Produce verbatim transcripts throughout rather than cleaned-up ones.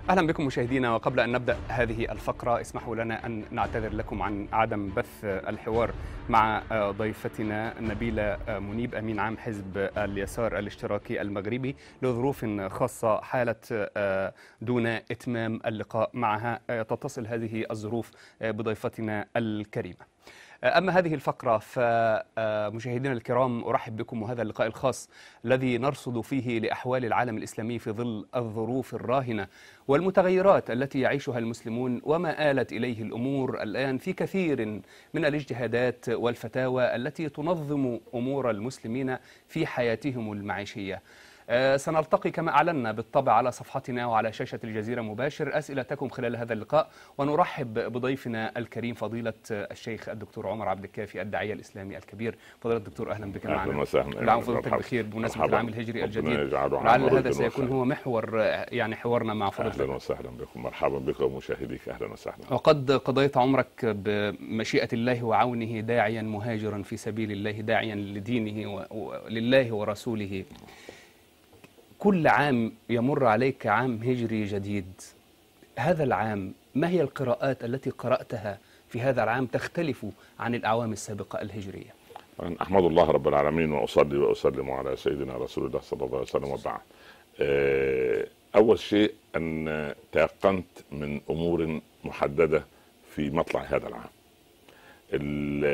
أهلا بكم مشاهدينا. وقبل أن نبدأ هذه الفقرة اسمحوا لنا أن نعتذر لكم عن عدم بث الحوار مع ضيفتنا نبيلة منيب أمين عام حزب اليسار الاشتراكي المغربي لظروف خاصة حالت دون إتمام اللقاء معها. تتصل هذه الظروف بضيفتنا الكريمة. أما هذه الفقرة فمشاهدينا الكرام أرحب بكم وهذا اللقاء الخاص الذي نرصد فيه لأحوال العالم الإسلامي في ظل الظروف الراهنة والمتغيرات التي يعيشها المسلمون وما آلت إليه الأمور الآن في كثير من الاجتهادات والفتاوى التي تنظم أمور المسلمين في حياتهم المعيشية. سنلتقي كما أعلنا بالطبع على صفحتنا وعلى شاشة الجزيرة مباشر أسئلتكم خلال هذا اللقاء، ونرحب بضيفنا الكريم فضيلة الشيخ الدكتور عمر عبد الكافي الداعية الإسلامي الكبير. فضيلة الدكتور أهلا بك معنا. أهلا وسهلا. كل عام وفضيلتك بخير بمناسبة العام الهجري الجديد، لعل هذا سيكون هو محور يعني حوارنا مع فضيلتك. أهلا وسهلا بكم، مرحبا بكم ومشاهديك، أهلا وسهلا. وقد قضيت عمرك بمشيئة الله وعونه داعيا مهاجرا في سبيل الله، داعيا لدينه ولله ورسوله. كل عام يمر عليك عام هجري جديد. هذا العام ما هي القراءات التي قرأتها في هذا العام تختلف عن الأعوام السابقة الهجرية؟ أحمد الله رب العالمين وأصلي وأسلم على سيدنا رسول الله صلى الله عليه وسلم وبعد. أول شيء أن تيقنت من أمور محددة في مطلع هذا العام. ال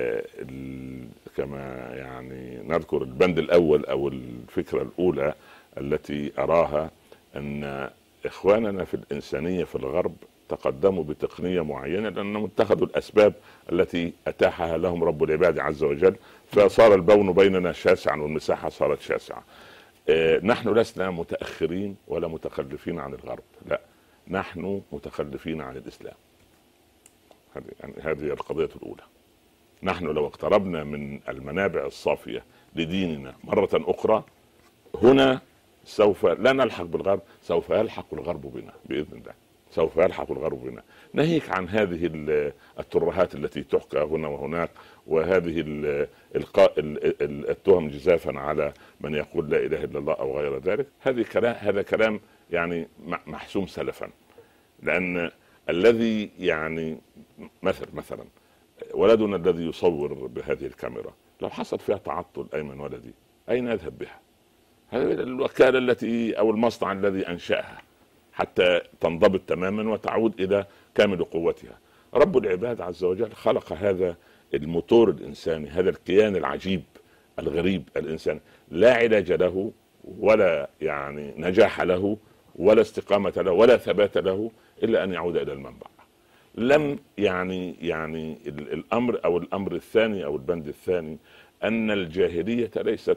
ال كما يعني نذكر البند الأول أو الفكرة الأولى التي أراها أن إخواننا في الإنسانية في الغرب تقدموا بتقنية معينة لأنهم اتخذوا الأسباب التي أتاحها لهم رب العباد عز وجل، فصار البون بيننا شاسعا والمساحة صارت شاسعة. اه نحن لسنا متأخرين ولا متخلفين عن الغرب، لا، نحن متخلفين عن الإسلام. هذه يعني هذه القضية الأولى. نحن لو اقتربنا من المنابع الصافية لديننا مرة أخرى هنا سوف لا نلحق بالغرب، سوف يلحق الغرب بنا بإذن الله، سوف يلحق الغرب بنا. ناهيك عن هذه الترهات التي تحكى هنا وهناك، وهذه القاء التهم جزافا على من يقول لا إله إلا الله أو غير ذلك. هذه كلام هذا كلام يعني محسوم سلفا، لأن الذي يعني مثل مثلا ولدنا الذي يصور بهذه الكاميرا لو حصل فيها تعطل أيمن ولدي أين يذهب بها؟ هذه الوكالة التي أو المصنع الذي أنشأها حتى تنضبط تماما وتعود إلى كامل قوتها. رب العباد عز وجل خلق هذا الموتور الإنساني، هذا الكيان العجيب الغريب الإنسان، لا علاج له ولا يعني نجاح له ولا استقامة له ولا ثبات له إلا أن يعود إلى المنبع. لم يعني يعني الأمر أو الأمر الثاني أو البند الثاني أن الجاهلية ليست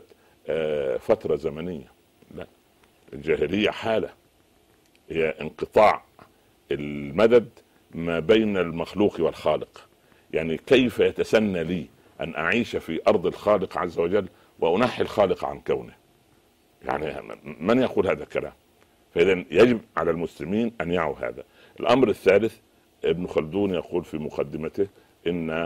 فترة زمنية، لا، الجاهلية حالة، هي انقطاع المدد ما بين المخلوق والخالق. يعني كيف يتسنى لي أن أعيش في أرض الخالق عز وجل وأنحي الخالق عن كونه؟ يعني من يقول هذا الكلام؟ فإذا يجب على المسلمين أن يعوا هذا. الأمر الثالث، ابن خلدون يقول في مقدمته إن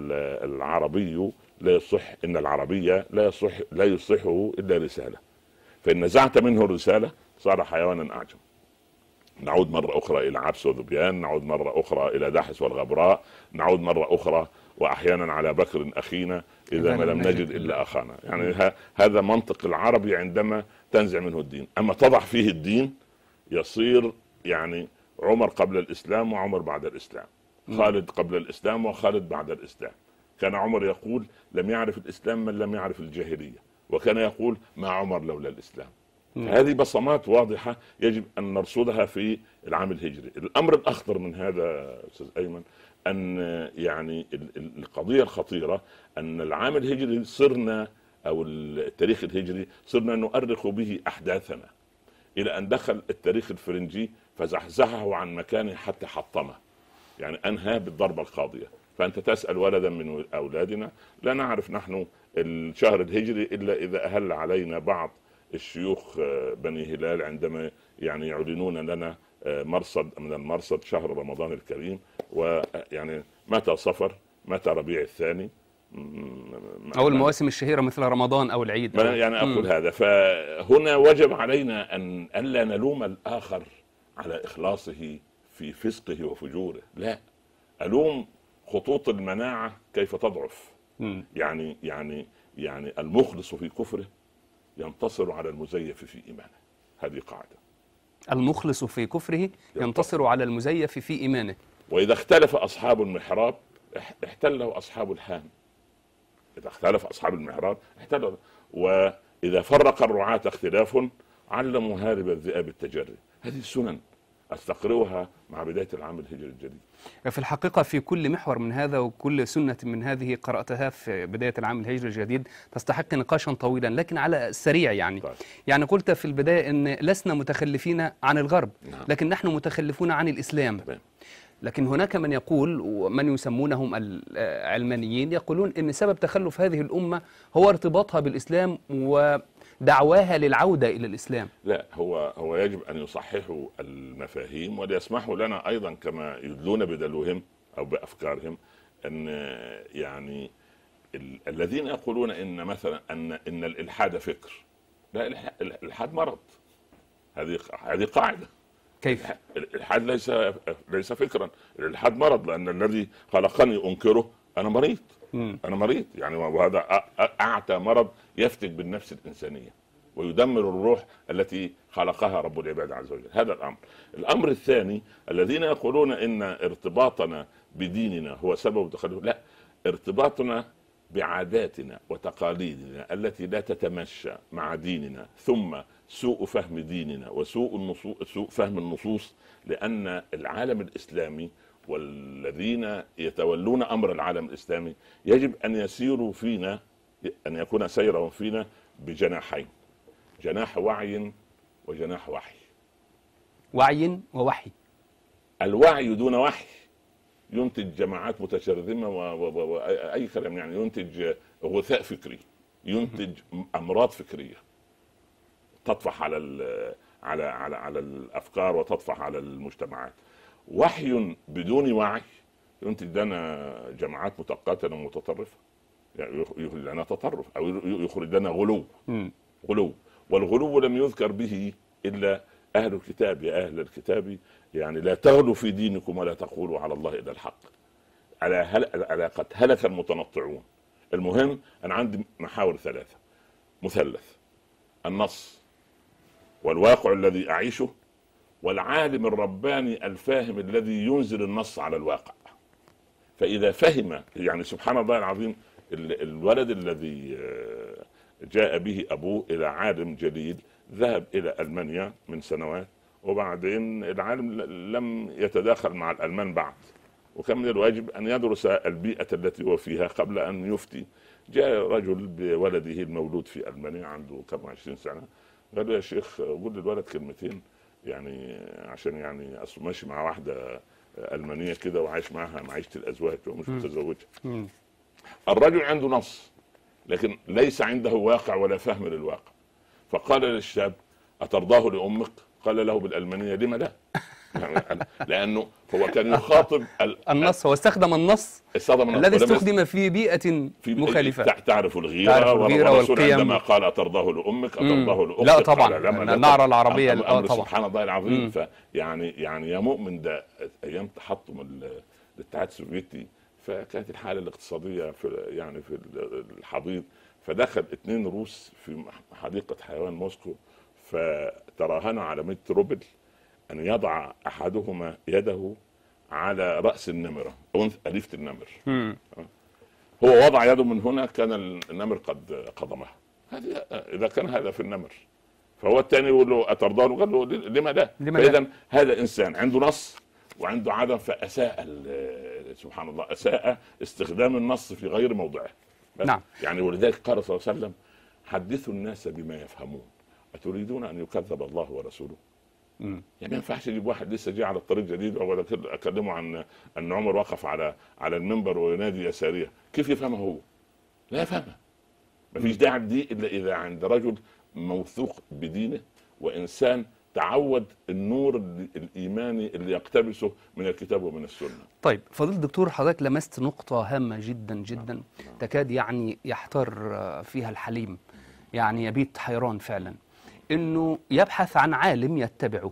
العربي لا يصح إن العربية لا يصح لا يصحه إلا رسالة، فإن نزعت منه الرسالة صار حيوانا أعجم. نعود مرة أخرى إلى عبس وذبيان، نعود مرة أخرى إلى دحس والغبراء، نعود مرة أخرى وأحيانا على بكر أخينا إذا ما لم نجد إلا أخانا. يعني هذا منطق العربي عندما تنزع منه الدين. أما تضع فيه الدين يصير يعني عمر قبل الإسلام وعمر بعد الإسلام، خالد قبل الإسلام وخالد بعد الإسلام. كان عمر يقول لم يعرف الإسلام من لم يعرف الجاهلية، وكان يقول ما عمر لولا الإسلام. هذه بصمات واضحة يجب أن نرصدها في العام الهجري. الأمر الأخطر من هذا أستاذ أيمن أن يعني القضية الخطيرة أن العام الهجري صرنا أو التاريخ الهجري صرنا نؤرخ به أحداثنا إلى أن دخل التاريخ الفرنجي فزحزحه عن مكانه حتى حطمه، يعني أنهى بالضربة القاضية. فأنت تسأل ولدا من أولادنا، لا نعرف نحن الشهر الهجري إلا إذا أهل علينا بعض الشيوخ بني هلال عندما يعني يعلنون لنا مرصد من المرصد شهر رمضان الكريم، ويعني متى صفر متى ربيع الثاني أو المواسم الشهيرة مثل رمضان أو العيد أو... يعني أقول م. هذا. فهنا وجب علينا أن ألا نلوم الآخر على إخلاصه في فسقه وفجوره، لا، ألوم خطوط المناعة كيف تضعف. م. يعني يعني يعني المخلص في كفره ينتصر على المزيف في إيمانه. هذه قاعدة. المخلص في كفره ينتصر على المزيف في إيمانه. وإذا اختلف أصحاب المحراب احتله أصحاب الحام. إذا اختلف أصحاب المحراب احتله. وإذا فرق الرعاة اختلاف علموا هارب الذئاب التجري. هذه السنن أستقرئها مع بداية العام الهجري الجديد. في الحقيقة في كل محور من هذا وكل سنة من هذه قرأتها في بداية العام الهجري الجديد تستحق نقاشا طويلا، لكن على السريع يعني طيب. يعني قلت في البداية أن لسنا متخلفين عن الغرب، نعم. لكن نحن متخلفون عن الإسلام. طبعا. لكن هناك من يقول ومن يسمونهم العلمانيين يقولون أن سبب تخلف هذه الأمة هو ارتباطها بالإسلام ودعواها للعودة إلى الإسلام. لا، هو هو يجب أن يصححوا المفاهيم وليسمحوا لنا أيضا كما يدلون بدلوهم أو بأفكارهم أن يعني ال الذين يقولون إن مثلا أن إن الإلحاد فكر. لا، الإلحاد مرض. هذه هذه قاعدة. كيف؟ الإلحاد ليس ليس فكرا، الإلحاد مرض، لأن الذي خلقني أنكره أنا مريض. م. أنا مريض يعني، وهذا أعتى مرض يفتك بالنفس الإنسانية ويدمر الروح التي خلقها رب العباد عز وجل. هذا الأمر. الأمر الثاني الذين يقولون إن ارتباطنا بديننا هو سبب تخلف. لا، ارتباطنا بعاداتنا وتقاليدنا التي لا تتمشى مع ديننا، ثم سوء فهم ديننا وسوء النصوص سوء فهم النصوص، لأن العالم الإسلامي والذين يتولون أمر العالم الإسلامي يجب أن يسيروا فينا، أن يكون سيرهم فينا بجناحين، جناح وعي وجناح وحي. وعي ووحي. الوعي دون وحي ينتج جماعات متشرذمة وأي كلام، يعني ينتج غثاء فكري، ينتج أمراض فكرية تطفح على على على على الأفكار وتطفح على المجتمعات. وحي بدون وعي ينتج لنا جماعات متقاتلة ومتطرفة، يعني يخرج لنا تطرف أو يخرج لنا غلو. غلو والغلو لم يذكر به إلا أهل الكتاب. يا أهل الكتاب يعني لا تغلوا في دينكم ولا تقولوا على الله إلا الحق. على هل... على قد هلك المتنطعون. المهم أنا عندي محاور ثلاثة: مثلث النص والواقع الذي أعيشه والعالم الرباني الفاهم الذي ينزل النص على الواقع. فإذا فهم، يعني سبحان الله العظيم، الولد الذي جاء به أبوه إلى عالم جليل ذهب إلى ألمانيا من سنوات، وبعدين العالم لم يتداخل مع الألمان بعد، وكان من الواجب أن يدرس البيئة التي هو فيها قبل أن يفتي. جاء رجل بولده المولود في ألمانيا عنده كم عشرين سنة، قال له يا شيخ قول للولد كلمتين، يعني عشان يعني أصله ماشي مع واحدة ألمانية كده وعايش معها معيشة الأزواج ومش متزوجة. الرجل عنده نص لكن ليس عنده واقع ولا فهم للواقع. فقال للشاب أترضاه لأمك؟ قال له بالألمانية لما لا؟ لأنه هو كان يخاطب النص، هو استخدم النص الذي استخدم في بيئة في مخالفة. تعرف الغيرة والرسول عندما قال أترضاه لأمك أترضاه لأختك؟ لا طبعا، النعرة العربية طبعا. سبحان الله العظيم. فيعني يعني يا مؤمن، ده أيام تحطم الاتحاد السوفيتي، فكانت الحالة الاقتصادية في يعني في الحضيض، فدخل اثنين روس في حديقة حيوان موسكو، فتراهن على مئة روبل أن يضع أحدهما يده على رأس النمرة أو أليفة النمر. م. هو وضع يده من هنا، كان النمر قد قضمها. هذه إذا كان هذا في النمر، فهو الثاني يقول له أترضاه؟ قال له لما لا؟ فإذا هذا إنسان عنده نص وعنده عدم، فأساء سبحان الله أساء استخدام النص في غير موضعه. نعم. يعني ولذلك قال صلى الله عليه وسلم حدثوا الناس بما يفهمون أتريدون أن يكذب الله ورسوله؟ يعني ما ينفعش يجيب واحد لسه جاي على الطريق جديد ولا اكلمه عن ان عمر وقف على على المنبر وينادي يا ساريه، كيف يفهمها هو؟ لا يفهمها. ما فيش داعي دي الا اذا عند رجل موثوق بدينه وانسان تعود النور الايماني اللي يقتبسه من الكتاب ومن السنه. طيب فضيلة الدكتور، حضرتك لمست نقطه هامه جدا جدا. نعم. تكاد يعني يحتار فيها الحليم، يعني يبيت حيران فعلا، انه يبحث عن عالم يتبعه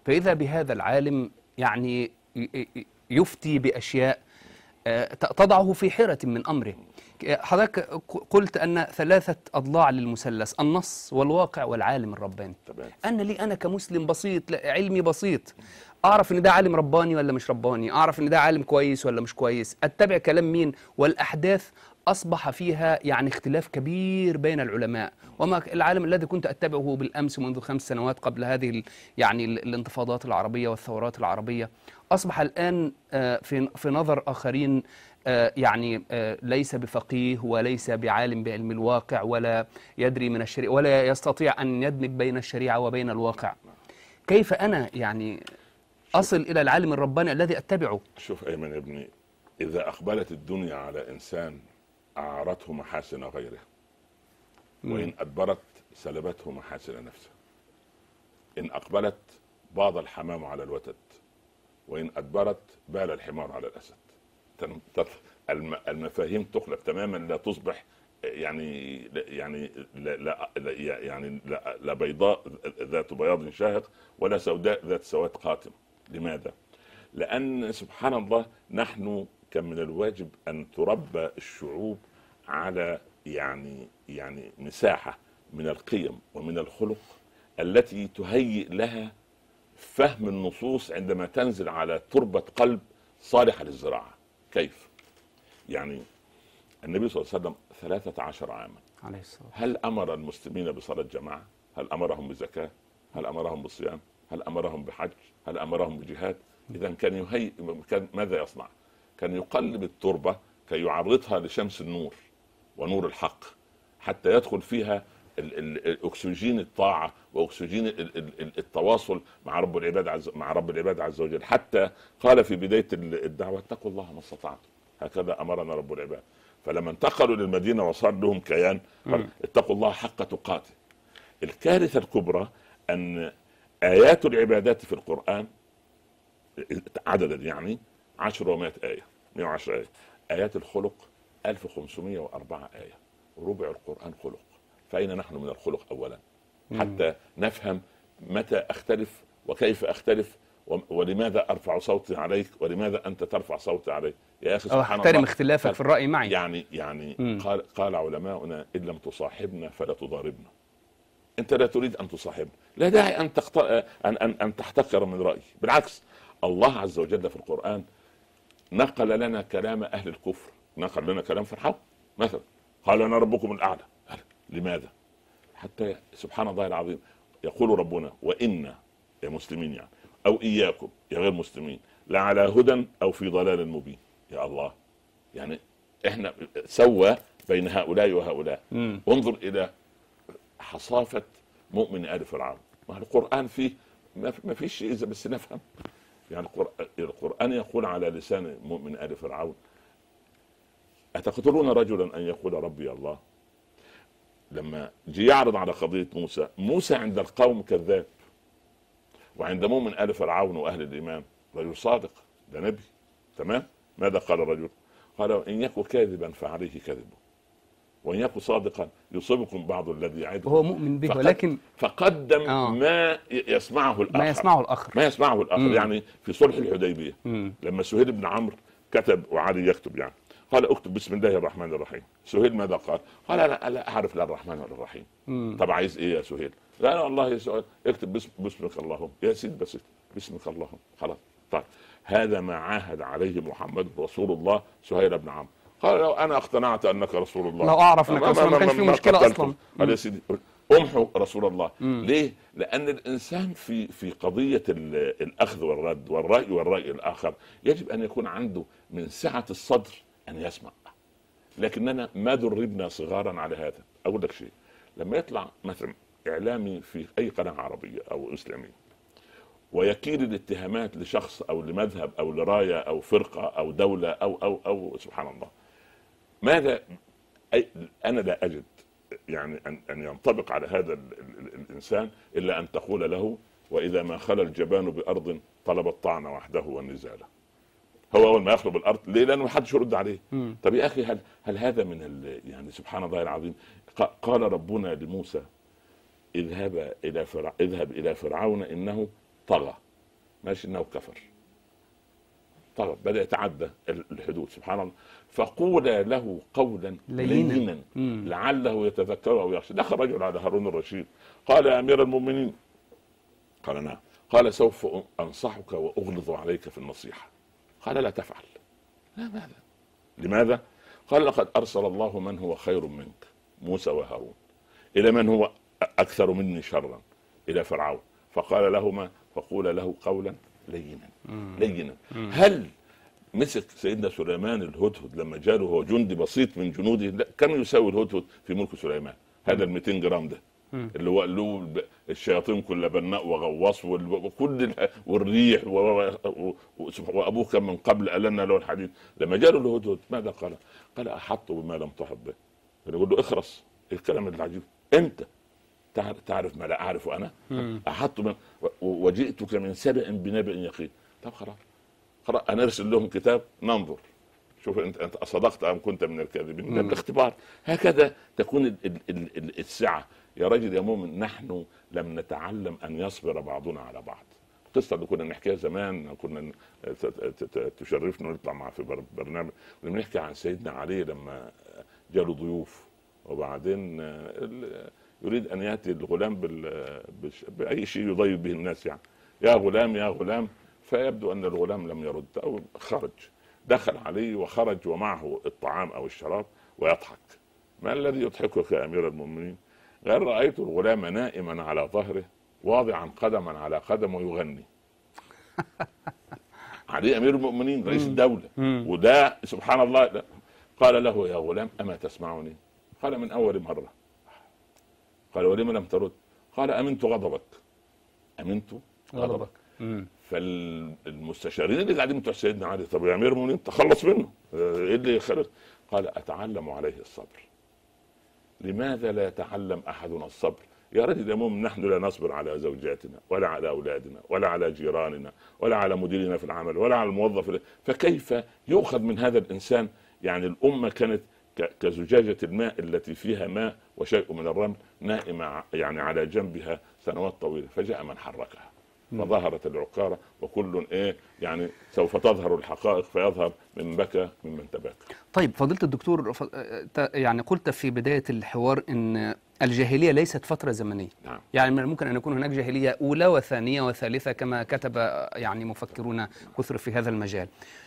فإذا بهذا العالم يعني يفتي بأشياء تضعه في حيرة من أمره. حضرتك قلت أن ثلاثة أضلاع للمثلث: النص والواقع والعالم الرباني. أنا لي أنا كمسلم بسيط، علمي بسيط، أعرف إن ده عالم رباني ولا مش رباني، أعرف إن ده عالم كويس ولا مش كويس، أتبع كلام مين؟ والأحداث أصبح فيها يعني اختلاف كبير بين العلماء. وما العالم الذي كنت أتبعه بالأمس منذ خمس سنوات قبل هذه يعني الانتفاضات العربية والثورات العربية، أصبح الآن في في نظر آخرين يعني ليس بفقيه وليس بعالم بعلم الواقع ولا يدري من الشريعة ولا يستطيع أن يدمج بين الشريعة وبين الواقع. كيف أنا يعني أصل إلى العالم الرباني الذي أتبعه؟ شوف أيمن يا ابني، إذا أقبلت الدنيا على إنسان أعارته محاسن غيره، وإن أدبرت سلبته محاسن نفسه. إن أقبلت باض الحمام على الوتد، وإن أدبرت بال الحمار على الأسد. المفاهيم تخلق تماما، لا تصبح يعني يعني لا لا يعني لا, لا بيضاء ذات بياض شاهق ولا سوداء ذات سواد قاتم. لماذا؟ لأن سبحان الله نحن كان من الواجب أن تربى الشعوب على يعني يعني مساحة من القيم ومن الخلق التي تهيئ لها فهم النصوص عندما تنزل على تربة قلب صالحة للزراعة. كيف؟ يعني النبي صلى الله عليه وسلم ثلاثة عشر عاما عليه الصلاة. هل أمر المسلمين بصلاة جماعة؟ هل أمرهم بزكاة؟ هل أمرهم بصيام؟ هل أمرهم بحج؟ هل أمرهم بجهاد؟ إذا كان يهيئ، كان ماذا يصنع؟ كان يقلب التربة كي يعرضها لشمس النور ونور الحق، حتى يدخل فيها الأكسجين الطاعة وأكسجين التواصل مع رب العباد عز مع رب العباد عز وجل. حتى قال في بداية الدعوة: اتقوا الله ما استطعتم. هكذا أمرنا رب العباد. فلما انتقلوا للمدينة وصار لهم كيان قال: اتقوا الله حق تقاته. الكارثة الكبرى أن آيات العبادات في القرآن عددا يعني عشر ومائة آية، مئة وعشرة آية. آيات الخلق ألف وخمسمائة وأربعة آية، وربع القرآن خلق. فأين نحن من الخلق أولا؟ حتى نفهم متى أختلف وكيف أختلف ولماذا أرفع صوتي عليك ولماذا أنت ترفع صوتي عليك. يا أخي سبحان الله، احترم اختلافك في الرأي معي. يعني يعني قال قال علماؤنا: إن لم تصاحبنا فلا تضاربنا. أنت لا تريد أن تصاحبنا، لا داعي أن تخت... أن أن أن تحتقر من رأيي. بالعكس، الله عز وجل في القرآن نقل لنا كلام أهل الكفر، نقل لنا كلام فرعون مثلا، قال: أنا ربكم الأعلى. لماذا؟ حتى سبحان الله العظيم يقول ربنا: وإنا يا مسلمين يعني أو إياكم يا غير مسلمين لعلى هدى أو في ضلال مبين. يا الله، يعني إحنا سوى بين هؤلاء وهؤلاء. مم. انظر إلى حصافة مؤمن آل فرعون. القرآن فيه ما فيش شيء إذا بس نفهم. يعني القرآن يقول على لسان مؤمن آل فرعون: أتقتلون رجلا أن يقول ربي الله. لما جي يعرض على قضية موسى، موسى عند القوم كذاب، وعند مؤمن آل فرعون وأهل الإيمان رجل صادق، ده نبي. تمام؟ ماذا قال الرجل؟ قال: إن يكن كاذبا فعليه كذبه، وإن يكن صادقا يصيبكم بعض الذي يعده. هو مؤمن به، ولكن فقدم آه. ما يسمعه الآخر ما يسمعه الآخر ما يسمعه الآخر. مم. يعني في صلح الحديبية مم. لما سهيل بن عمرو كتب وعلي يكتب، يعني قال: اكتب بسم الله الرحمن الرحيم. سهيل ماذا قال؟ قال: لا, لا أعرف لا الرحمن ولا الرحيم. مم. طب عايز إيه يا سهيل؟ لا لا الله يسأل، اكتب بسم بسمك اللهم. يا سيد بس بسمك اللهم، خلاص. طيب هذا ما عاهد عليه محمد رسول الله سهيل بن عمرو. قال: لو أنا اقتنعت أنك رسول الله، لو أعرف أنك رسول الله ما كانش في مشكلة أصلا. قال: يا سيدي امحوا رسول الله. مم. ليه؟ لأن الإنسان في في قضية الأخذ والرد والرأي والرأي الآخر يجب أن يكون عنده من سعة الصدر أن يسمع. لكننا ما دربنا صغارا على هذا. أقول لك شيء، لما يطلع مثلا إعلامي في أي قناة عربية أو إسلامية ويكيل الاتهامات لشخص أو لمذهب أو لراية أو فرقة أو دولة أو أو أو سبحان الله، ماذا أي أنا لا أجد يعني أن أن ينطبق على هذا ال ال الإنسان إلا أن تقول له: وإذا ما خلى الجبان بأرض طلب الطعن وحده والنزالة. هو أول ما يخلو بالأرض ليه؟ لأنه ما حدش يرد عليه. مم. طب يا أخي، هل هل هذا من يعني سبحان الله العظيم؟ قال ربنا لموسى: اذهب إلى فرع اذهب إلى فرعون إنه طغى ماشي انه كفر. طبعا بدا يتعدى الحدود سبحان الله. فقولا له قولا لينا, لينا لعله يتذكر او يخشى. دخل رجل على هارون الرشيد قال يا امير المؤمنين. قال نعم. قال سوف انصحك واغلظ عليك في النصيحه. قال لا تفعل. لا ماذا؟ لماذا؟ قال لقد ارسل الله من هو خير منك موسى وهارون الى من هو اكثر مني شرا الى فرعون، فقال لهما فقول له قولا لينا لينا. هل مسك سيدنا سليمان الهدهد لما جاله هو جندي بسيط من جنوده؟ لا، كم يساوي الهدهد في ملك سليمان؟ هذا ال مئتين جرام ده اللي هو له الشياطين كل بناء وغواص وكل والريح وابوه كان من قبل ألنا له الحديد. لما جاله الهدهد ماذا قال؟ قال احط بما لم تحط به. يقول له اخرس، الكلام العجيب، انت تعرف ما لا اعرف انا. احط من وجئتك من سبأ بنبأ يقين. طب خلاص خلاص انا ارسل لهم كتاب ننظر شوف انت انت صدقت ام كنت من الكاذبين. ده الاختبار. هكذا تكون ال ال ال السعه. يا رجل يا مؤمن، نحن لم نتعلم ان يصبر بعضنا على بعض. القصه اللي كنا نحكيها زمان، كنا تشرفنا ونطلع مع في برنامج لما نحكي عن سيدنا علي لما جاله ضيوف وبعدين يريد ان ياتي الغلام باي شيء يضيف به الناس، يعني يا غلام يا غلام، فيبدو ان الغلام لم يرد او خرج. دخل عليه وخرج ومعه الطعام او الشراب ويضحك. ما الذي يضحكك يا امير المؤمنين؟ غير رايت الغلام نائما على ظهره واضعا قدما على قدم ويغني. علي امير المؤمنين رئيس الدوله وده سبحان الله. لا. قال له يا غلام اما تسمعني؟ قال من اول مره. قال ولم لم ترد؟ قال امنت غضبك. امنت غضبك. فالمستشارين اللي قاعدين بتوع سيدنا علي طب يا امير المؤمنين تخلص منه، ايه اللي خلص؟ قال اتعلم عليه الصبر. لماذا لا يتعلم احدنا الصبر؟ يا رجل يا مؤمن، نحن لا نصبر على زوجاتنا ولا على اولادنا ولا على جيراننا ولا على مديرنا في العمل ولا على الموظف، فكيف يؤخذ من هذا الانسان؟ يعني الامه كانت كزجاجة الماء التي فيها ماء وشيء من الرمل نائمة يعني على جنبها سنوات طويلة، فجاء من حركها فظهرت العقارة وكل ايه يعني سوف تظهر الحقائق فيظهر من بكى ممن تباكى. طيب فضيلة الدكتور، يعني قلت في بداية الحوار ان الجاهلية ليست فترة زمنية. نعم. يعني من الممكن ان يكون هناك جاهلية اولى وثانية وثالثة كما كتب يعني مفكرون كثر في هذا المجال.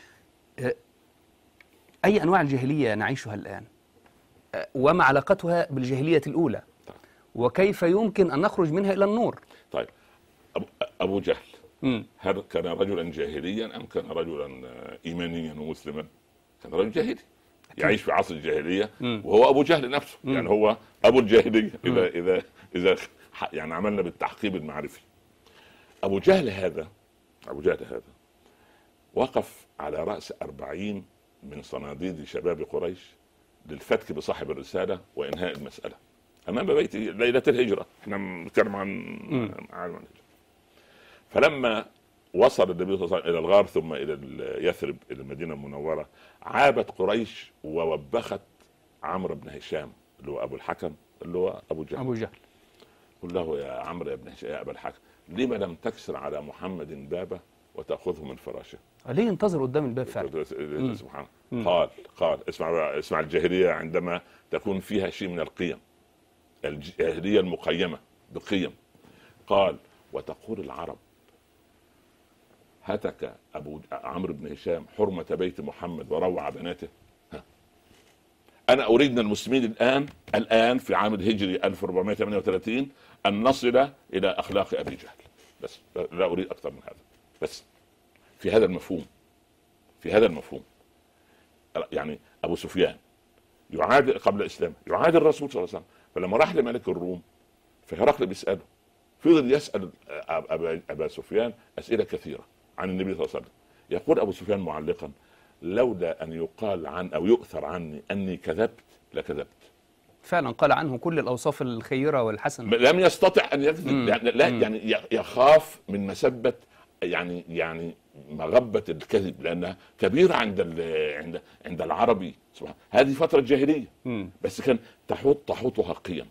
أي أنواع الجاهلية نعيشها الآن؟ وما علاقتها بالجاهلية الأولى؟ وكيف يمكن أن نخرج منها إلى النور؟ طيب أبو جهل م. هل كان رجلا جاهليا أم كان رجلا إيمانيا ومسلما؟ كان رجل جاهلي يعيش في عصر الجاهلية م. وهو أبو جهل نفسه م. يعني هو أبو الجاهلية إذا, إذا, إذا يعني عملنا بالتعقيب المعرفي. أبو جهل هذا أبو جهل هذا وقف على رأس أربعين من صناديد شباب قريش للفتك بصاحب الرسالة وإنهاء المسألة أمام بيت ليلة الهجرة. احنا بنتكلم عن عالم الهجرة. فلما وصل النبي صلى الله عليه وسلم إلى الغار ثم إلى يثرب إلى المدينة المنورة، عابت قريش ووبخت عمرو بن هشام اللي هو أبو الحكم اللي هو أبو جهل. أبو جهل قل له يا عمرو يا ابن هشام يا أبا الحكم لما لم تكسر على محمد بابه وتأخذه من فراشه؟ ليه ينتظر قدام الباب فعلا؟ سبحان الله. قال قال اسمع اسمع الجاهلية عندما تكون فيها شيء من القيم، الجاهلية المقيمة بقيم. قال وتقول العرب هتك أبو عمرو بن هشام حرمة بيت محمد وروع بناته. ها. أنا أريد من المسلمين الآن الآن في عام الهجري ألف وأربعمائة وثمانية وثلاثين أن نصل إلى أخلاق أبي جهل بس، لا أريد أكثر من هذا. بس في هذا المفهوم في هذا المفهوم يعني أبو سفيان يعادل قبل الإسلام يعادل الرسول صلى الله عليه وسلم، فلما راح لملك الروم فهرقل بيسأله فضل يسأل أبا, أبا سفيان أسئلة كثيرة عن النبي صلى الله عليه وسلم. يقول أبو سفيان معلقا لولا أن يقال عن أو يؤثر عني أني كذبت لكذبت. فعلا قال عنه كل الأوصاف الخيرة والحسنة، لم يستطع أن يكذب. يعني لا مم. يعني يخاف من مسبة يعني يعني مغبة الكذب لأنها كبيرة عند عند عند العربي. سبحان هذه فترة جاهلية مم. بس كان تحوط تحوطها قيم.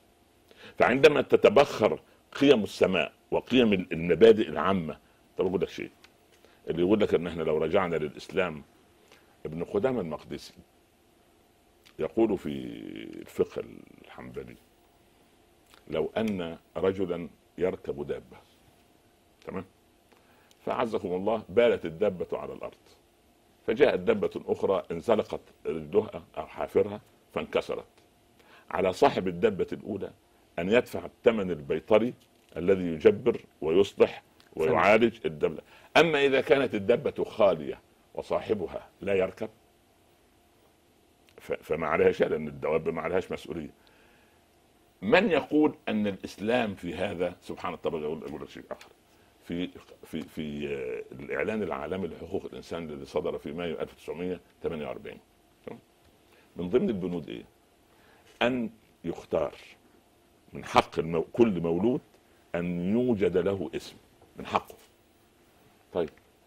فعندما تتبخر قيم السماء وقيم المبادئ العامة، طب أقول لك شيء، اللي يقول لك ان احنا لو رجعنا للاسلام، ابن قدامة المقدسي يقول في الفقه الحنبلي: لو ان رجلا يركب دابه، تمام، فعزكم الله بالت الدابه على الارض، فجاءت دابه اخرى انزلقت رجلها او حافرها فانكسرت، على صاحب الدابه الاولى ان يدفع الثمن البيطري الذي يجبر ويصلح ويعالج الدابه. اما اذا كانت الدابه خاليه وصاحبها لا يركب فما عليها شيء، لان الدواب ما عليهاش مسؤوليه. من يقول ان الاسلام في هذا سبحان الله؟ طب اقول لك شيء اخر. في في في الاعلان العالمي لحقوق الانسان الذي صدر في مايو ألف وتسعمائة وثمانية وأربعين، من ضمن البنود ايه؟ ان يختار من حق المو... كل مولود ان يوجد له اسم، من حقه. طيب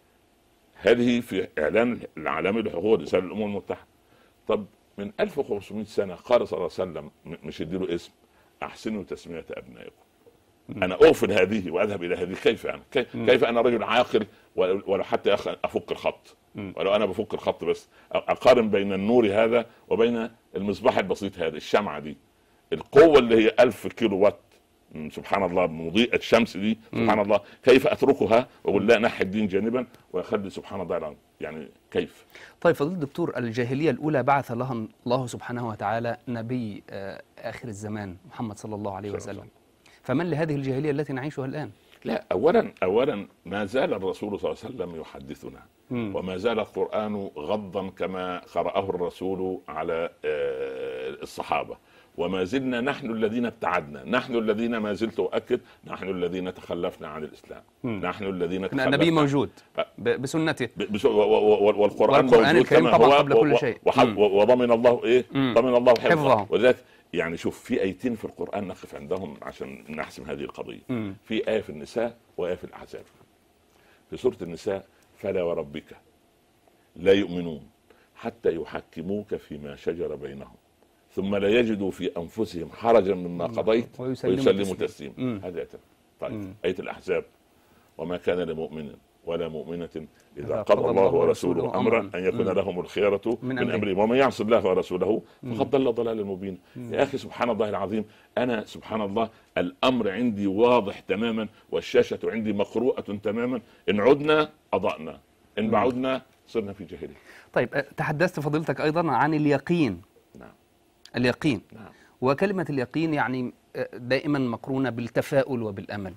هذه في اعلان العالمي لحقوق الانسان للامم المتحده. طب من ألف وخمسمائة سنه قال صلى الله عليه وسلم مش يديله اسم: احسنوا تسميه ابنائكم. انا اغفل هذه واذهب الى هذه، كيف انا كيف, كيف انا رجل عاقل ولو حتى افك الخط، ولو انا بفك الخط بس اقارن بين النور هذا وبين المصباح البسيط هذا، الشمعه دي القوه اللي هي ألف كيلو وات سبحان الله مضيئة الشمس دي سبحان الله، كيف اتركها واقول لا نحي الدين جانبا واخلي سبحان الله يعني كيف؟ طيب فضيلة الدكتور، الجاهلية الأولى بعث لها الله سبحانه وتعالى نبي آخر الزمان محمد صلى الله عليه وسلم، فمن لهذه الجاهلية التي نعيشها الآن؟ لا، أولا أولا ما زال الرسول صلى الله عليه وسلم يحدثنا، مم. وما زال القرآن غضا كما قرأه الرسول على الصحابة، وما زلنا نحن الذين ابتعدنا، نحن الذين ما زلت أؤكد نحن الذين تخلفنا عن الإسلام، مم. نحن الذين تخلفنا. النبي موجود بسنته والقرآن موجود كما هو قبل كل شيء، وضمن الله إيه؟ مم. ضمن الله حفظه. وذلك يعني شوف في آيتين في القرآن نقف عندهم عشان نحسم هذه القضية. مم. في آية في النساء وآية في الأحزاب. في سورة النساء: فلا وربك لا يؤمنون حتى يحكموك فيما شجر بينهم ثم لا يجدوا في أنفسهم حرجا مما قضيت ويسلموا تسليما. هذه آية. طيب آية الأحزاب: وما كان لمؤمن ولا مؤمنة إذا قضى الله ورسوله أمرا أن يكون لهم الخيرة من أمرهم ومن يعص الله ورسوله فقد ضل ضلالا مبينا. يا أخي سبحان الله العظيم، أنا سبحان الله الأمر عندي واضح تماما والشاشة عندي مقروءة تماما، إن عدنا أضعنا، إن بعدنا صرنا في جاهلية. طيب تحدثت فضيلتك أيضا عن اليقين. نعم. اليقين. نعم. وكلمة اليقين يعني دائما مقرونة بالتفاؤل وبالأمل.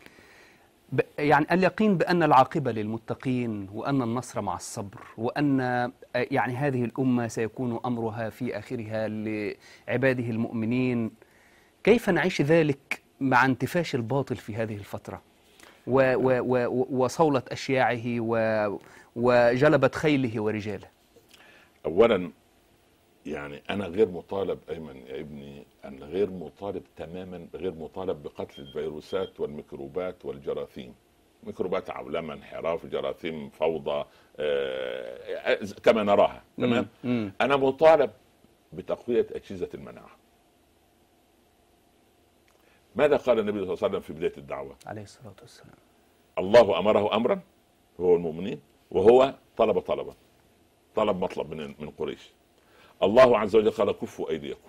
يعني اليقين بأن العاقبة للمتقين، وأن النصر مع الصبر، وأن يعني هذه الأمة سيكون أمرها في آخرها لعباده المؤمنين. كيف نعيش ذلك مع انتفاش الباطل في هذه الفترة وصولة أشياعه وجلبة خيله ورجاله؟ أولا يعني أنا غير مطالب أيمن يا ابني، أنا غير مطالب تماما، غير مطالب بقتل الفيروسات والميكروبات والجراثيم. ميكروبات عولمة، انحراف، جراثيم، فوضى، آه كما نراها، تمام. مم. أنا مطالب بتقوية أجهزة المناعة. ماذا قال النبي صلى الله عليه وسلم في بداية الدعوة عليه الصلاة والسلام؟ الله أمره أمرا هو المؤمنين، وهو طلب طلبا، طلب مطلب من من قريش. الله عز وجل قال كفوا أيديكم،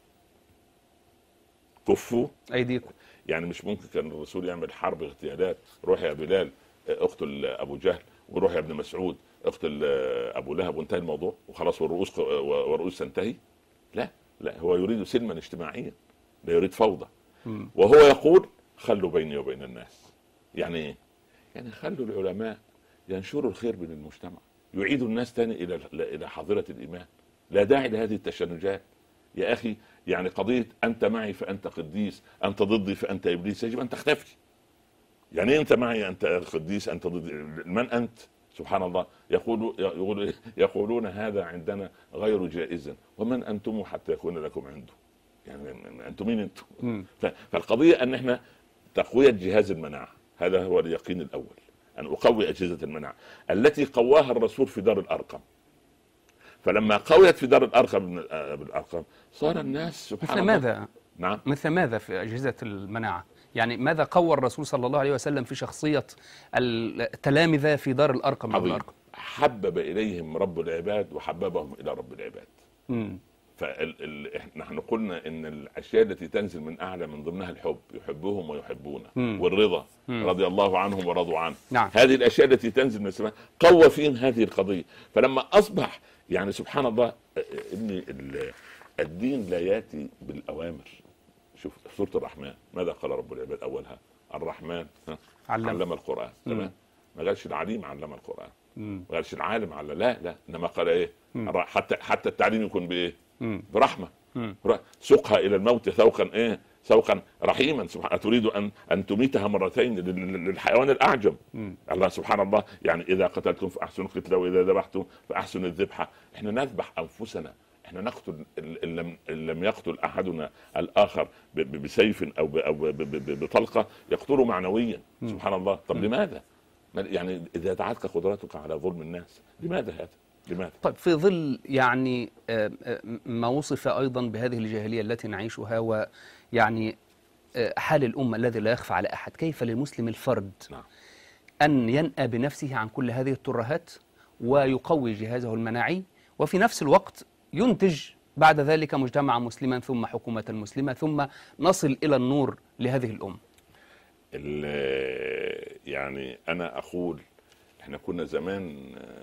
كفوا أيديكم. يعني مش ممكن كان الرسول يعمل حرب اغتيالات، روح يا بلال اقتل أبو جهل، وروح يا ابن مسعود اقتل أبو لهب وانتهى الموضوع وخلاص والرؤوس والرؤوس تنتهي. لا لا، هو يريد سلما اجتماعيا، لا يريد فوضى. م. وهو يقول خلوا بيني وبين الناس. يعني ايه؟ يعني خلوا العلماء ينشروا الخير بين المجتمع، يعيدوا الناس تاني الى الى حاضرة الإيمان. لا داعي لهذه التشنجات يا أخي. يعني قضية أنت معي فأنت قديس، أنت ضدي فأنت إبليس، يجب أن تختفي. يعني أنت معي أنت قديس، أنت ضدي، من أنت؟ سبحان الله. يقول يقول يقولون هذا عندنا غير جائز، ومن أنتم حتى يكون لكم عنده؟ يعني أنتم مين أنتم؟ فالقضية أن احنا تقوية جهاز المناعة، هذا هو اليقين الأول، أن أقوي أجهزة المناعة التي قواها الرسول في دار الأرقم. فلما قويت في دار الأرقم بالأرقم صار الناس سبحان مثل الله. ماذا؟ نعم. مثل ماذا في أجهزة المناعة؟ يعني ماذا قوى الرسول صلى الله عليه وسلم في شخصية التلامذة في دار الأرقم؟ عظيم. الأرقم حبب إليهم رب العباد وحببهم إلى رب العباد. امم فنحن قلنا ان الاشياء التي تنزل من اعلى من ضمنها الحب، يحبهم ويحبونه، مم. والرضا، مم. رضي الله عنهم ورضوا عنه. نعم. هذه الاشياء التي تنزل من السماء قوى فيهم هذه القضيه. فلما اصبح يعني سبحان الله ان الدين لا ياتي بالاوامر. شوف سوره الرحمن ماذا قال رب العباد اولها؟ الرحمن علم, علم القران. تمام. ما قالش العليم علم القران، ما قالش العالم علم، لا لا، انما قال ايه؟ مم. حتى حتى التعليم يكون بايه؟ مم. برحمه. مم. سقها الى الموت ثوقا ايه؟ سوقا رحيما. سبحان تريد ان ان تميتها مرتين للحيوان الاعجم. مم. الله سبحان الله يعني اذا قتلتم فاحسنوا القتل واذا ذبحتم فاحسنوا الذبحه. احنا نذبح انفسنا، احنا نقتل ان لم لم يقتل احدنا الاخر بسيف او بطلقه يقتله معنويا. مم. سبحان الله. طب مم. لماذا؟ يعني اذا دعتك قدرتك على ظلم الناس لماذا هذا؟ لماذا؟ طيب في ظل يعني ما وصف أيضا بهذه الجاهلية التي نعيشها ويعني حال الأمة الذي لا يخفى على أحد، كيف للمسلم الفرد نعم. أن ينأى بنفسه عن كل هذه الترهات ويقوي جهازه المناعي وفي نفس الوقت ينتج بعد ذلك مجتمعا مسلما ثم حكومة مسلمة ثم نصل إلى النور لهذه الأمة؟ يعني أنا أقول إحنا كنا زمان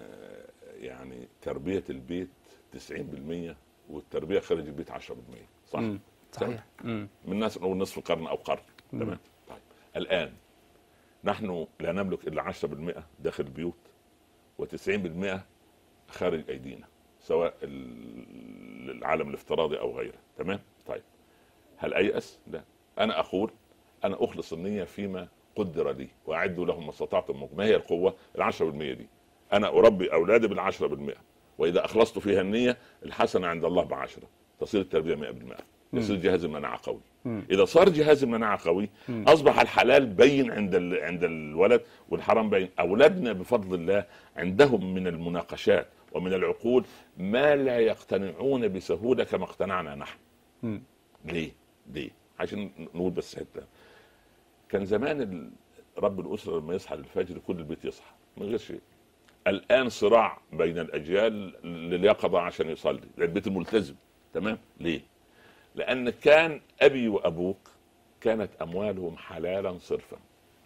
يعني تربية البيت تسعين بالمئة والتربية خارج البيت عشرة بالمئة. صح؟ مم. صحيح. مم. من الناس نقول نصف قرن أو قرن. تمام. طيب الآن نحن لا نملك إلا عشرة بالمئة داخل البيوت وتسعين بالمئة خارج أيدينا، سواء العالم الافتراضي أو غيره. تمام. طيب هل أيأس؟ لا. أنا أقول أنا أخلص النية فيما قدر لي وأعدوا لهم ما استطعتم. ما هي القوة؟ العشرة بالمئة دي أنا أربي أولادي بالعشرة بالمئة، وإذا أخلصت فيها النية الحسنة عند الله بعشرة، تصير التربية مئة بالمئة، يصير جهاز المناعة قوي. مم. إذا صار جهاز المناعة قوي مم. أصبح الحلال بين عند عند الولد والحرام بين. أولادنا بفضل الله عندهم من المناقشات ومن العقول ما لا يقتنعون بسهولة كما اقتنعنا نحن. مم. ليه؟ ليه؟ عشان نقول بس حتى كان زمان رب الأسرة لما يصحى للفجر كل البيت يصحى من غير شيء. الآن صراع بين الأجيال لليقظة عشان يصلي البيت الملتزم. تمام. ليه؟ لأن كان أبي وأبوك كانت أموالهم حلالا صرفا،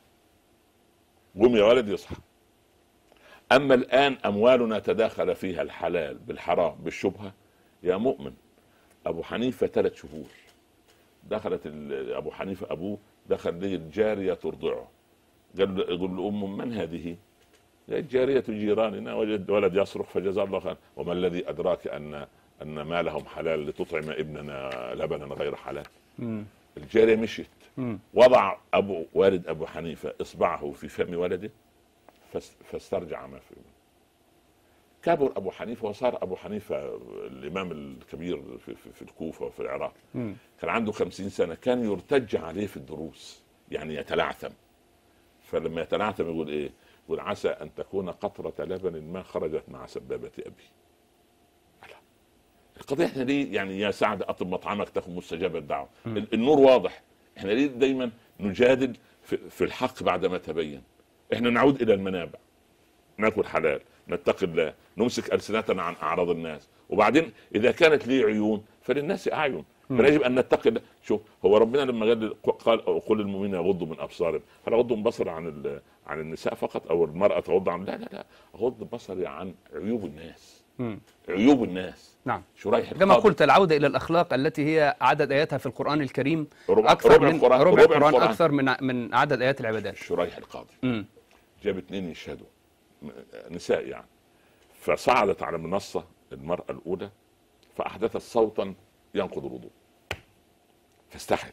قوم يا ولد يصحى. أما الآن أموالنا تداخل فيها الحلال بالحرام بالشبهة. يا مؤمن أبو حنيفة ثلاث شهور دخلت أبو حنيفة أبوه دخل لي الجارية ترضعه، قال يقول لأم من هذه؟ الجارية جيراننا، وجد ولد يصرخ فجزاه الله خيرا. وما الذي أدراك أن أن مالهم حلال لتطعم ابننا لبنا غير حلال؟ مم. الجارية مشيت. مم. وضع أبو والد أبو حنيفة إصبعه في فم ولده فاسترجع ما فيه. كبر أبو حنيفة وصار أبو حنيفة الإمام الكبير في, في, في الكوفة وفي العراق. مم. كان عنده خمسين سنة، كان يرتج عليه في الدروس يعني يتلعثم. فلما يتلعثم يقول إيه؟ يقول عسى أن تكون قطرة لبن ما خرجت مع سبابة أبي. القضية احنا ليه يعني يا سعد أطب مطعمك تكون مستجاب الدعوة؟ النور واضح. احنا ليه دايما نجادل في, في الحق بعدما تبين؟ احنا نعود إلى المنابع، ناكل حلال، نتقي الله، نمسك ألسنتنا عن أعراض الناس، وبعدين إذا كانت لي عيون فللناس أعين، فيجب أن نتقي الله. شوف هو ربنا لما قال قال قل للمؤمنين يغضوا من أبصارهم، هل أغضوا بصري عن عن النساء فقط أو المرأة تغض عن؟ لا لا لا، أغض بصري عن عيوب الناس. مم. عيوب الناس. نعم. شريح كما قلت العودة إلى الأخلاق التي هي عدد آياتها في القرآن الكريم ربع أكثر ربع من القرآن ربع القرآن أكثر من من عدد آيات العبادات. شريح القاضي مم. جاب اثنين يشهدوا نساء يعني، فصعدت على منصة المرأة الأولى فأحدثت صوتا ينقض الوضوء فاستحت،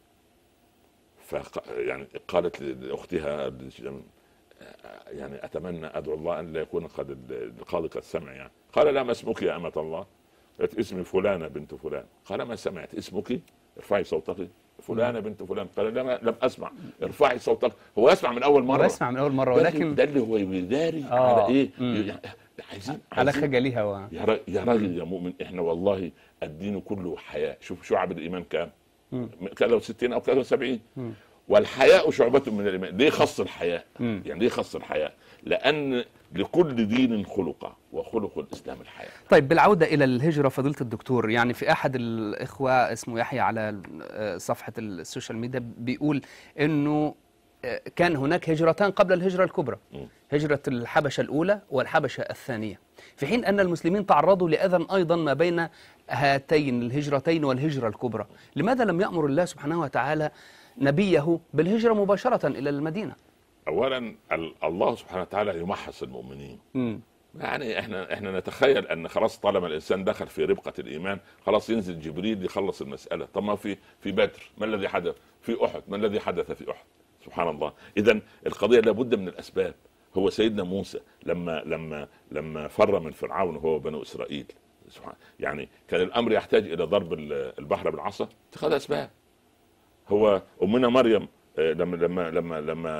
ف يعني قالت لأختها يعني أتمنى أدعو الله أن لا يكون قد القاضي قد سمع يعني. قال لا ما اسمك يا أمة الله؟ قالت اسمي فلانة بنت فلان. قال ما سمعت اسمك؟ ارفعي صوتك. فلانة بنت فلان. قال لا لم أسمع. ارفعي صوتك. هو يسمع من أول مرة، هو يسمع من أول مرة ولكن ده اللي هو يداري على إيه يعني عايزين على خجلها و... يا, يا راجل يا مؤمن إحنا والله الدين كله حياة. شوف شعب الإيمان كام؟ كان لو ستين أو كان لو سبعين، والحياء شعبة من الإيمان. ليه خص الحياء؟ يعني ليه خص الحياء؟ لأن لكل دين خلق، وخلق الإسلام الحياء. طيب بالعودة إلى الهجرة فضيلة الدكتور، يعني في أحد الإخوة اسمه يحيى على صفحة السوشيال ميديا بيقول إنه كان هناك هجرتان قبل الهجرة الكبرى، هجرة الحبشة الأولى والحبشة الثانية، في حين أن المسلمين تعرضوا لأذى أيضا ما بين هاتين الهجرتين والهجرة الكبرى. لماذا لم يأمر الله سبحانه وتعالى نبيه بالهجرة مباشرة إلى المدينة؟ أولا الله سبحانه وتعالى يمحص المؤمنين. م. يعني احنا احنا نتخيل ان خلاص طالما الانسان دخل في ربقه الايمان خلاص ينزل جبريل يخلص المساله. طب ما في في بدر ما الذي حدث؟ في احد ما الذي حدث في احد؟ سبحان الله. اذا القضيه لابد من الاسباب. هو سيدنا موسى لما لما لما فر من فرعون هو وبنو اسرائيل، سبحان يعني كان الامر يحتاج الى ضرب البحر بالعصا، اتخذ اسباب. هو امنا مريم لما لما لما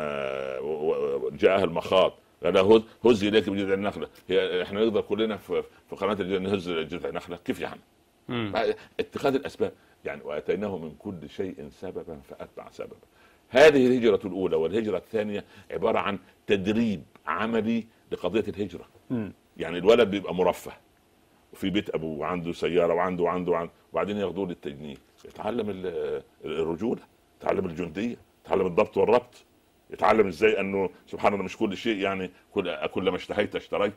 لما جاءها المخاض قال هز اليك بجذع النخله. هي احنا نقدر كلنا في في قناه الجنه نهز جذع النخله كيف يعني؟ اتخاذ الاسباب يعني. واتيناه من كل شيء سببا فاتبع سببا. هذه الهجره الاولى والهجره الثانيه عباره عن تدريب عملي لقضيه الهجره. م. يعني الولد بيبقى مرفه وفي بيت ابوه وعنده سياره وعنده وعنده وعنده وبعدين ياخذوه للتجنيد، يتعلم الرجوله، يتعلم الجنديه، يتعلم الضبط والربط، يتعلم ازاي انه سبحان الله مش كل شيء يعني كل كل ما اشتهيت اشتريت.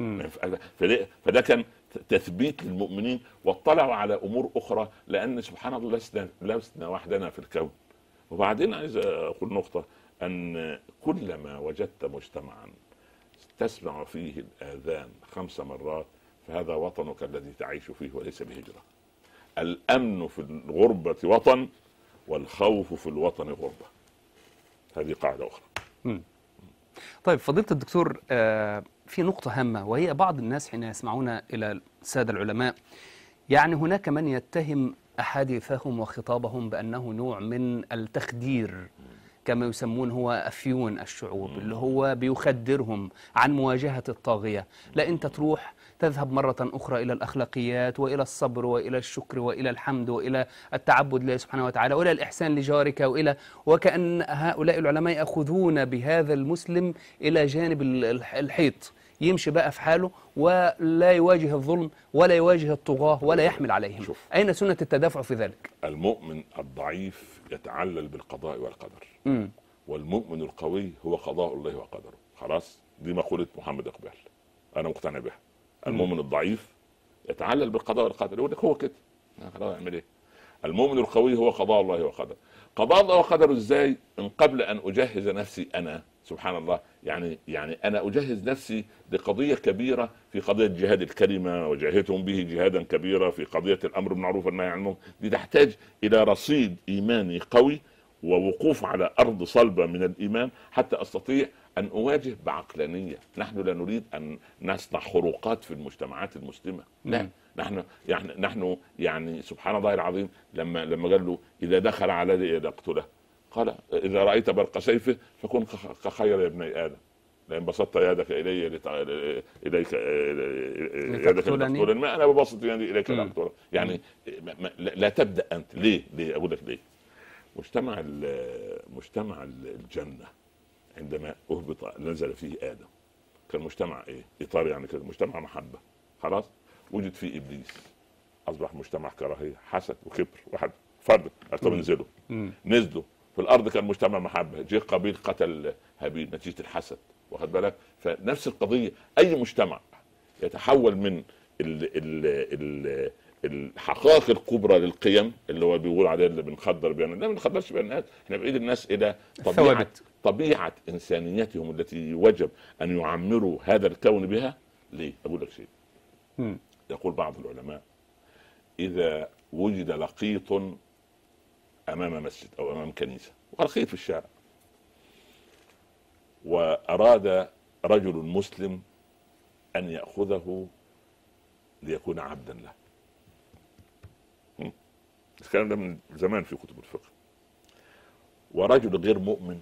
فده, فده كان تثبيت للمؤمنين واطلعوا على امور اخرى، لان سبحان الله لسنا لسنا وحدنا في الكون. وبعدين عايز اقول نقطه، ان كلما وجدت مجتمعا تسمع فيه الاذان خمس مرات فهذا وطنك الذي تعيش فيه وليس بهجره. الامن في الغربه وطن، والخوف في الوطن غربه. هذه قاعدة أخرى. مم. طيب فضيلة الدكتور، آه في نقطة هامة، وهي بعض الناس حين يسمعون إلى السادة العلماء يعني هناك من يتهم أحاديثهم وخطابهم بأنه نوع من التخدير، كما يسمون هو أفيون الشعوب، مم. اللي هو بيخدرهم عن مواجهة الطاغية. لا أنت تروح تذهب مرة أخرى إلى الأخلاقيات وإلى الصبر وإلى الشكر وإلى الحمد وإلى التعبد لله سبحانه وتعالى وإلى الإحسان لجارك وإلى، وكأن هؤلاء العلماء يأخذون بهذا المسلم إلى جانب الحيط، يمشي بقى في حاله ولا يواجه الظلم ولا يواجه الطغاة ولا يحمل عليهم. شوف. أين سنة التدافع في ذلك؟ المؤمن الضعيف يتعلل بالقضاء والقدر. م. والمؤمن القوي هو قضاء الله وقدره. خلاص دي مقولة محمد إقبال أنا مقتنع بها. المؤمن الضعيف يتعلل بالقضاء والقدر، يقول لك هو كده خلاص اعمل ايه. المؤمن القوي هو قضاء الله وقدره. قضاء الله وقدره ازاي؟ من قبل ان اجهز نفسي انا، سبحان الله، يعني يعني انا اجهز نفسي لقضيه كبيره في قضيه جهاد الكلمه، وجاهدهم به جهادا كبيرا في قضيه الامر بالمعروف والنهي عن المنكر. دي تحتاج الى رصيد ايماني قوي ووقوف على ارض صلبه من الايمان حتى استطيع أن أواجه بعقلانية. نحن لا نريد أن نصنع خروقات في المجتمعات المسلمة، لا. نحن يعني نحن يعني سبحان الله العظيم لما لما قال له إذا دخل علي لأقتله، قال إذا رأيت برق سيفه فكن كخير يا ابني آدم، لأن بسطت يدك إلي لتع... إليك يدك لتقتلني ما أنا ببسط يدي إليك لأقتلك. يعني لا تبدأ أنت. ليه؟ ليه أقول لك ليه؟ مجتمع مجتمع الجنة عندما أهبط نزل فيه آدم كان مجتمع إيه؟ إطار يعني كده مجتمع محبة. خلاص وجد فيه إبليس أصبح مجتمع كراهية، حسد وكبر. واحد فرد طب نزلوا نزلوا في الأرض كان مجتمع محبة، جه قابيل قتل هابيل نتيجة الحسد، واخد بالك؟ فنفس القضية أي مجتمع يتحول من ال ال ال الحقائق الكبرى للقيم اللي هو بيقول عليها اللي بنخدر بيها، لا ما بنخدرش بيها الناس، احنا بعيد الناس الى طبيعه طبيعه انسانيتهم التي وجب ان يعمروا هذا الكون بها. ليه؟ اقول لك شيء. م. يقول بعض العلماء اذا وجد لقيط امام مسجد او امام كنيسه ولقيط في الشارع واراد رجل مسلم ان ياخذه ليكون عبدا له. الكلام ده من زمان في كتب الفقه. ورجل غير مؤمن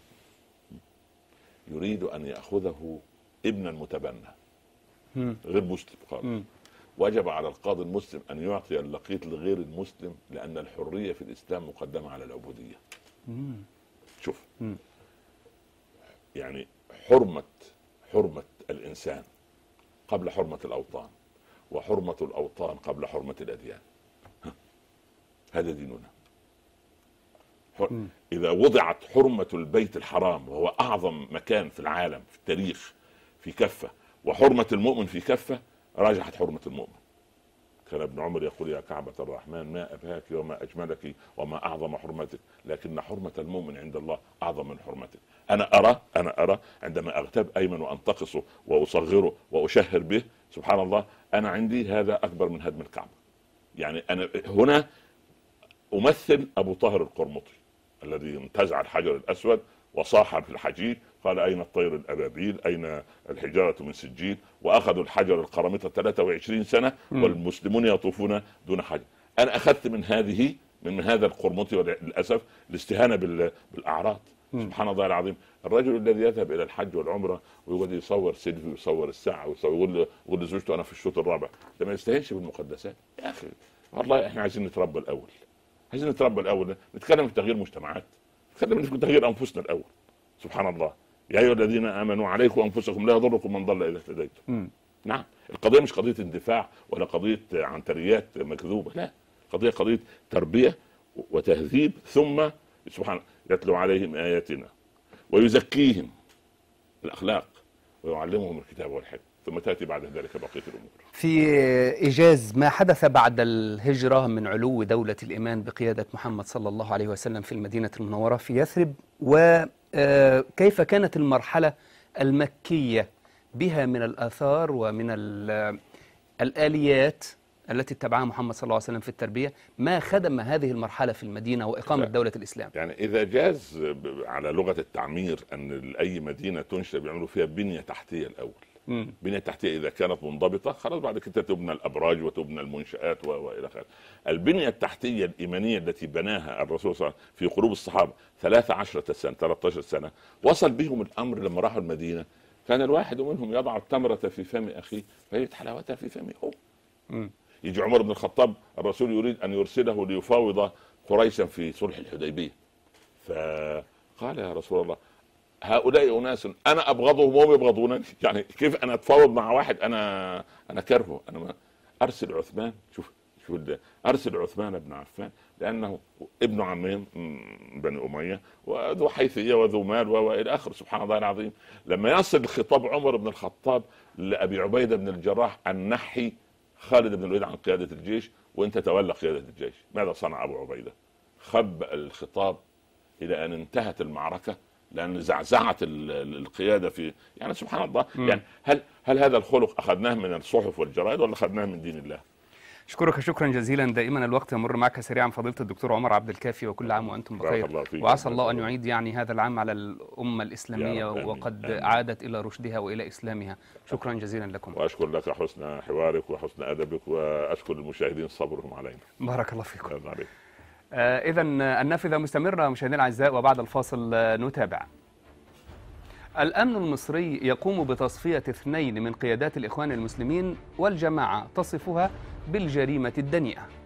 يريد أن يأخذه ابنا متبنى غير مسلم خالص. وجب على القاضي المسلم أن يعطي اللقيط لغير المسلم، لأن الحرية في الإسلام مقدمة على العبودية. شوف م. يعني حرمة حرمة الإنسان قبل حرمة الأوطان، وحرمة الأوطان قبل حرمة الأديان. هذا ديننا. إذا وضعت حرمة البيت الحرام وهو أعظم مكان في العالم في التاريخ في كفة، وحرمة المؤمن في كفة، راجحت حرمة المؤمن. كان ابن عمر يقول: يا كعبة الرحمن ما أبهاك وما أجملك وما أعظم حرمتك، لكن حرمة المؤمن عند الله أعظم من حرمتك. أنا أرى أنا أرى عندما أغتاب أيمن وأنتقصه وأصغره وأشهر به، سبحان الله، أنا عندي هذا أكبر من هدم الكعبة. يعني أنا هنا أمثل أبو طاهر القرمطي الذي انتزع الحجر الأسود وصاح في الحجيج، قال: أين الطير الأبابيل، أين الحجارة من سجيل، وأخذوا الحجر القرامطة ثلاثة وعشرين سنة والمسلمون يطوفون دون حجر. أنا أخذت من هذه من هذا القرمطي للأسف الاستهانة بالأعراض. سبحان الله العظيم. الرجل الذي يذهب إلى الحج والعمرة ويقعد يصور سيلفي ويصور الساعة ويقول لزوجته أنا في الشوط الرابع، ده ما يستهينش بالمقدسات. يا أخي والله إحنا عايزين نتربى الأول، عايزين نتربى الأول، نتكلم في تغيير مجتمعات، نتكلم في تغيير أنفسنا الأول. سبحان الله. يا أيها الذين آمنوا عليكم أنفسكم لا يضركم من ضل إذا اهتديتم. نعم، القضية مش قضية اندفاع ولا قضية عنتريات مكذوبة، لا، قضية قضية تربية وتهذيب، ثم سبحان يتلو عليهم آياتنا ويزكيهم الأخلاق ويعلمهم الكتاب والحكمة، ثم تأتي بعد ذلك بقية الأمور. في إيجاز ما حدث بعد الهجرة من علو دولة الإيمان بقيادة محمد صلى الله عليه وسلم في المدينة المنورة في يثرب، وكيف كانت المرحلة المكية بها من الآثار ومن الآليات التي اتبعها محمد صلى الله عليه وسلم في التربية، ما خدم هذه المرحلة في المدينة وإقامة دولة الإسلام؟ يعني إذا جاز على لغة التعمير أن أي مدينة تنشأ بيعملوا فيها بنية تحتية الأول. مم. بنية تحتية إذا كانت منضبطة خلاص بعد كده تبنى الأبراج وتبنى المنشآت وإلى آخره. البنية التحتية الإيمانية التي بناها الرسول صلى الله عليه وسلم في قلوب الصحابة ثلاث عشرة سنة ثلاثة عشر سنة، وصل بهم الأمر لما راحوا المدينة كان الواحد منهم يضع التمرة في فم أخيه فيجد حلاوتها في فمه هو. مم. يجي عمر بن الخطاب الرسول يريد أن يرسله ليفاوض قريشا في صلح الحديبية، فقال: يا رسول الله هؤلاء أناس أنا أبغضهم وهم يبغضونني، يعني كيف أنا أتفاوض مع واحد أنا أنا كرهه؟ أنا ما أرسل عثمان، شوف شوف أرسل عثمان بن عفان لأنه ابن عمهم بني أمية وذو حيثية وذو مال وإلى آخره. سبحان الله العظيم. لما يصل خطاب عمر بن الخطاب لأبي عبيدة بن الجراح أن نحي خالد بن الوليد عن قيادة الجيش وانت تولى قيادة الجيش، ماذا صنع أبو عبيدة؟ خبأ الخطاب إلى أن انتهت المعركة، لأن زعزعت القيادة في يعني سبحان الله. م. يعني هل هل هذا الخلق أخذناه من الصحف والجرائد ولا أخذناه من دين الله؟ أشكرك شكرا جزيلا. دائما الوقت يمر معك سريعا فضيلة الدكتور عمر عبد الكافي، وكل عام وأنتم بخير، وعسى الله أن يعيد يعني هذا العام على الأمة الإسلامية وقد آمين. عادت إلى رشدها وإلى إسلامها. شكرا جزيلا لكم. وأشكر لك حسن حوارك وحسن أدبك، وأشكر المشاهدين صبرهم علينا. بارك الله فيكم. آه إذا النافذة مستمرة مشاهدينا الأعزاء، وبعد الفاصل نتابع. الأمن المصري يقوم بتصفية اثنين من قيادات الإخوان المسلمين والجماعة تصفها بالجريمة الدنيئة.